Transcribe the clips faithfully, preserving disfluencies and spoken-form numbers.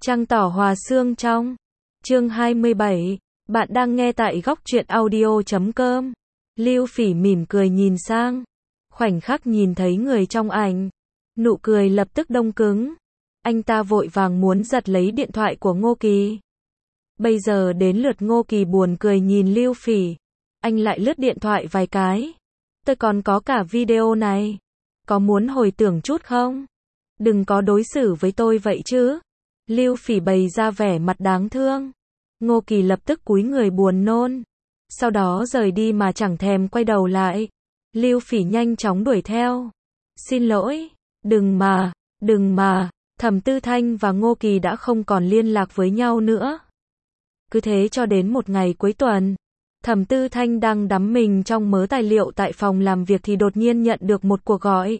Trăng tỏ hòa sương trong. Chương hai mươi bảy. Bạn đang nghe tại góc truyện audio chấm com. Lưu Phỉ mỉm cười nhìn sang. Khoảnh khắc nhìn thấy người trong ảnh, nụ cười lập tức đông cứng. Anh ta vội vàng muốn giật lấy điện thoại của Ngô Kỳ. Bây giờ đến lượt Ngô Kỳ buồn cười nhìn Lưu Phỉ. Anh lại lướt điện thoại vài cái. Tôi còn có cả video này. Có muốn hồi tưởng chút không? Đừng có đối xử với tôi vậy chứ. Lưu Phỉ bày ra vẻ mặt đáng thương. Ngô Kỳ lập tức cúi người buồn nôn. Sau đó rời đi mà chẳng thèm quay đầu lại. Lưu Phỉ nhanh chóng đuổi theo. Xin lỗi, đừng mà, đừng mà. Thẩm Tư Thanh và Ngô Kỳ đã không còn liên lạc với nhau nữa. Cứ thế cho đến một ngày cuối tuần, Thẩm Tư Thanh đang đắm mình trong mớ tài liệu tại phòng làm việc thì đột nhiên nhận được một cuộc gọi.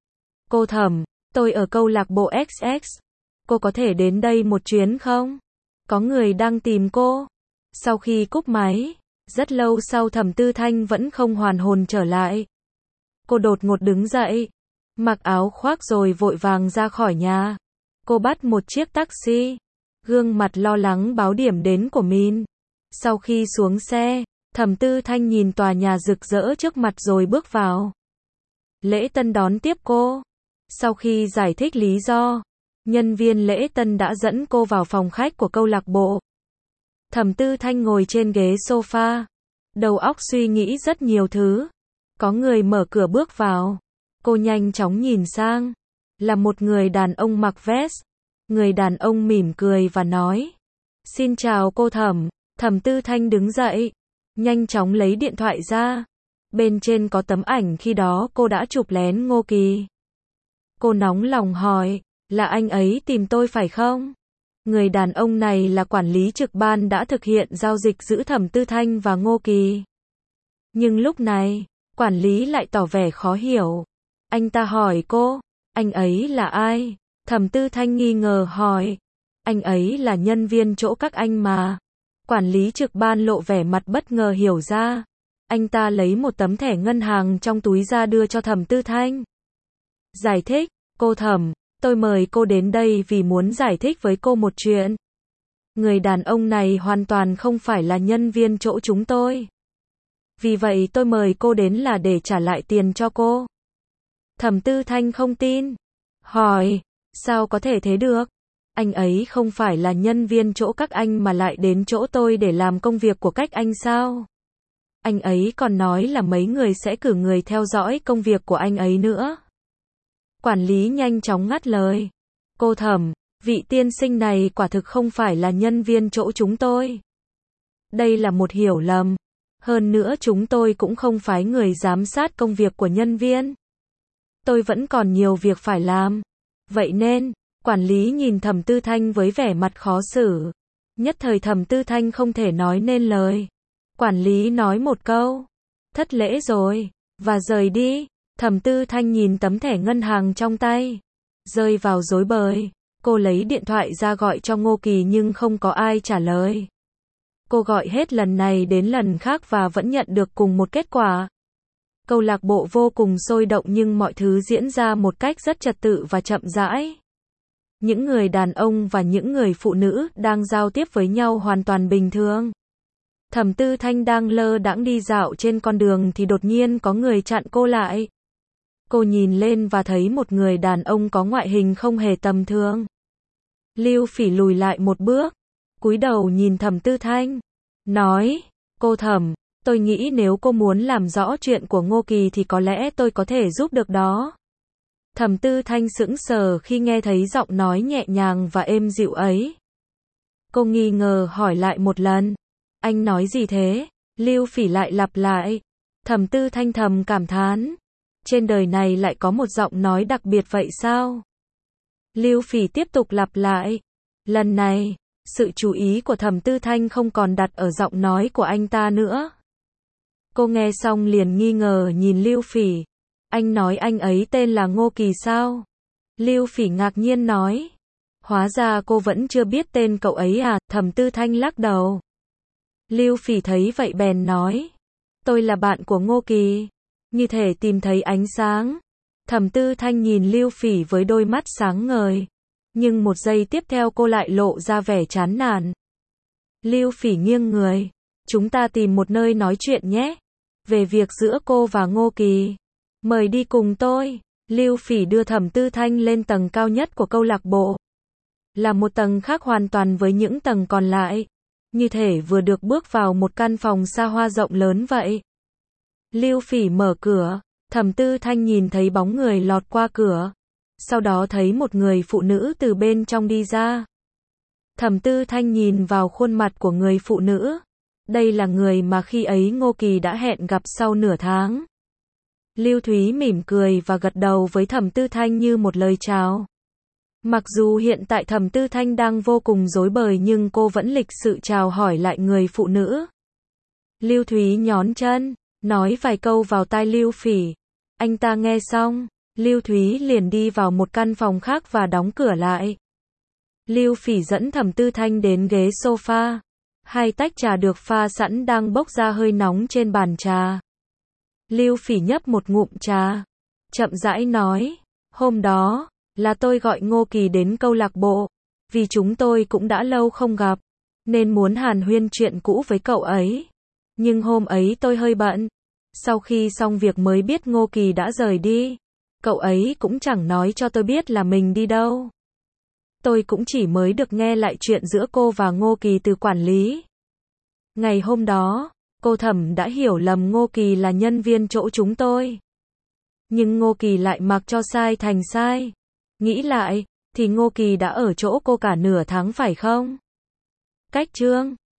Cô Thẩm, tôi ở câu lạc bộ ích ích. Cô có thể đến đây một chuyến không? Có người đang tìm cô. Sau khi cúp máy, rất lâu sau Thẩm Tư Thanh vẫn không hoàn hồn trở lại. Cô đột ngột đứng dậy, mặc áo khoác rồi vội vàng ra khỏi nhà. Cô bắt một chiếc taxi, gương mặt lo lắng báo điểm đến của mình. Sau khi xuống xe, Thẩm Tư Thanh nhìn tòa nhà rực rỡ trước mặt rồi bước vào. Lễ tân đón tiếp cô. Sau khi giải thích lý do, nhân viên lễ tân đã dẫn cô vào phòng khách của câu lạc bộ. Thẩm Tư Thanh ngồi trên ghế sofa, đầu óc suy nghĩ rất nhiều thứ. Có người mở cửa bước vào. Cô nhanh chóng nhìn sang. Là một người đàn ông mặc vest. Người đàn ông mỉm cười và nói: Xin chào cô Thẩm. Thẩm Tư Thanh đứng dậy, nhanh chóng lấy điện thoại ra. Bên trên có tấm ảnh khi đó cô đã chụp lén Ngô Kỳ. Cô nóng lòng hỏi: Là anh ấy tìm tôi phải không? Người đàn ông này là quản lý trực ban đã thực hiện giao dịch giữa Thẩm Tư Thanh và Ngô Kỳ. Nhưng lúc này, quản lý lại tỏ vẻ khó hiểu. Anh ta hỏi cô: Anh ấy là ai? Thẩm Tư Thanh nghi ngờ hỏi: Anh ấy là nhân viên chỗ các anh mà. Quản lý trực ban lộ vẻ mặt bất ngờ hiểu ra. Anh ta lấy một tấm thẻ ngân hàng trong túi ra đưa cho Thẩm Tư Thanh. Giải thích: Cô Thẩm, tôi mời cô đến đây vì muốn giải thích với cô một chuyện. Người đàn ông này hoàn toàn không phải là nhân viên chỗ chúng tôi. Vì vậy tôi mời cô đến là để trả lại tiền cho cô. Thẩm Tư Thanh không tin. Hỏi: Sao có thể thế được? Anh ấy không phải là nhân viên chỗ các anh mà lại đến chỗ tôi để làm công việc của các anh sao? Anh ấy còn nói là mấy người sẽ cử người theo dõi công việc của anh ấy nữa. Quản lý nhanh chóng ngắt lời. Cô Thẩm, vị tiên sinh này quả thực không phải là nhân viên chỗ chúng tôi. Đây là một hiểu lầm. Hơn nữa chúng tôi cũng không phái người giám sát công việc của nhân viên. Tôi vẫn còn nhiều việc phải làm. Vậy nên, quản lý nhìn Thẩm Tư Thanh với vẻ mặt khó xử. Nhất thời Thẩm Tư Thanh không thể nói nên lời. Quản lý nói một câu: Thất lễ rồi, và rời đi. Thẩm Tư Thanh nhìn tấm thẻ ngân hàng trong tay, rơi vào rối bời. Cô lấy điện thoại ra gọi cho Ngô Kỳ nhưng không có ai trả lời. Cô gọi hết lần này đến lần khác và vẫn nhận được cùng một kết quả. Câu lạc bộ vô cùng sôi động nhưng mọi thứ diễn ra một cách rất trật tự và chậm rãi. Những người đàn ông và những người phụ nữ đang giao tiếp với nhau hoàn toàn bình thường. Thẩm Tư Thanh đang lơ đãng đi dạo trên con đường thì đột nhiên có người chặn cô lại. Cô nhìn lên và thấy một người đàn ông có ngoại hình không hề tầm thường. Lưu Phỉ lùi lại một bước, cúi đầu nhìn Thẩm Tư Thanh, nói: Cô Thẩm, tôi nghĩ nếu cô muốn làm rõ chuyện của Ngô Kỳ thì có lẽ tôi có thể giúp được đó. Thẩm Tư Thanh sững sờ khi nghe thấy giọng nói nhẹ nhàng và êm dịu ấy. Cô nghi ngờ hỏi lại một lần: Anh nói gì thế? Lưu Phỉ lại lặp lại. Thẩm Tư Thanh thầm cảm thán: Trên đời này lại có một giọng nói đặc biệt vậy sao? Lưu Phỉ tiếp tục lặp lại. Lần này, sự chú ý của Thẩm Tư Thanh không còn đặt ở giọng nói của anh ta nữa. Cô nghe xong liền nghi ngờ nhìn Lưu Phỉ. Anh nói anh ấy tên là Ngô Kỳ sao? Lưu Phỉ ngạc nhiên nói. Hóa ra cô vẫn chưa biết tên cậu ấy à? Thẩm Tư Thanh lắc đầu. Lưu Phỉ thấy vậy bèn nói: Tôi là bạn của Ngô Kỳ. Như thể tìm thấy ánh sáng. Thẩm Tư Thanh nhìn Lưu Phỉ với đôi mắt sáng ngời. Nhưng một giây tiếp theo cô lại lộ ra vẻ chán nản. Lưu Phỉ nghiêng người. Chúng ta tìm một nơi nói chuyện nhé. Về việc giữa cô và Ngô Kỳ. Mời đi cùng tôi. Lưu Phỉ đưa Thẩm Tư Thanh lên tầng cao nhất của câu lạc bộ. Là một tầng khác hoàn toàn với những tầng còn lại. Như thể vừa được bước vào một căn phòng xa hoa rộng lớn vậy. Lưu Phỉ mở cửa. Thẩm Tư Thanh nhìn thấy bóng người lọt qua cửa. Sau đó thấy một người phụ nữ từ bên trong đi ra. Thẩm Tư Thanh nhìn vào khuôn mặt của người phụ nữ. Đây là người mà khi ấy Ngô Kỳ đã hẹn gặp sau nửa tháng. Lưu Thúy mỉm cười và gật đầu với Thẩm Tư Thanh như một lời chào. Mặc dù hiện tại Thẩm Tư Thanh đang vô cùng rối bời nhưng cô vẫn lịch sự chào hỏi lại người phụ nữ. Lưu Thúy nhón chân, nói vài câu vào tai Lưu Phỉ. Anh ta nghe xong, Lưu Thúy liền đi vào một căn phòng khác và đóng cửa lại. Lưu Phỉ dẫn Thẩm Tư Thanh đến ghế sofa. Hai tách trà được pha sẵn đang bốc ra hơi nóng trên bàn trà. Lưu Phỉ nhấp một ngụm trà, chậm rãi nói, hôm đó, là tôi gọi Ngô Kỳ đến câu lạc bộ, vì chúng tôi cũng đã lâu không gặp, nên muốn hàn huyên chuyện cũ với cậu ấy. Nhưng hôm ấy tôi hơi bận, sau khi xong việc mới biết Ngô Kỳ đã rời đi, cậu ấy cũng chẳng nói cho tôi biết là mình đi đâu. Tôi cũng chỉ mới được nghe lại chuyện giữa cô và Ngô Kỳ từ quản lý. Ngày hôm đó, cô Thẩm đã hiểu lầm Ngô Kỳ là nhân viên chỗ chúng tôi. Nhưng Ngô Kỳ lại mặc cho sai thành sai. Nghĩ lại, thì Ngô Kỳ đã ở chỗ cô cả nửa tháng phải không? Cách chương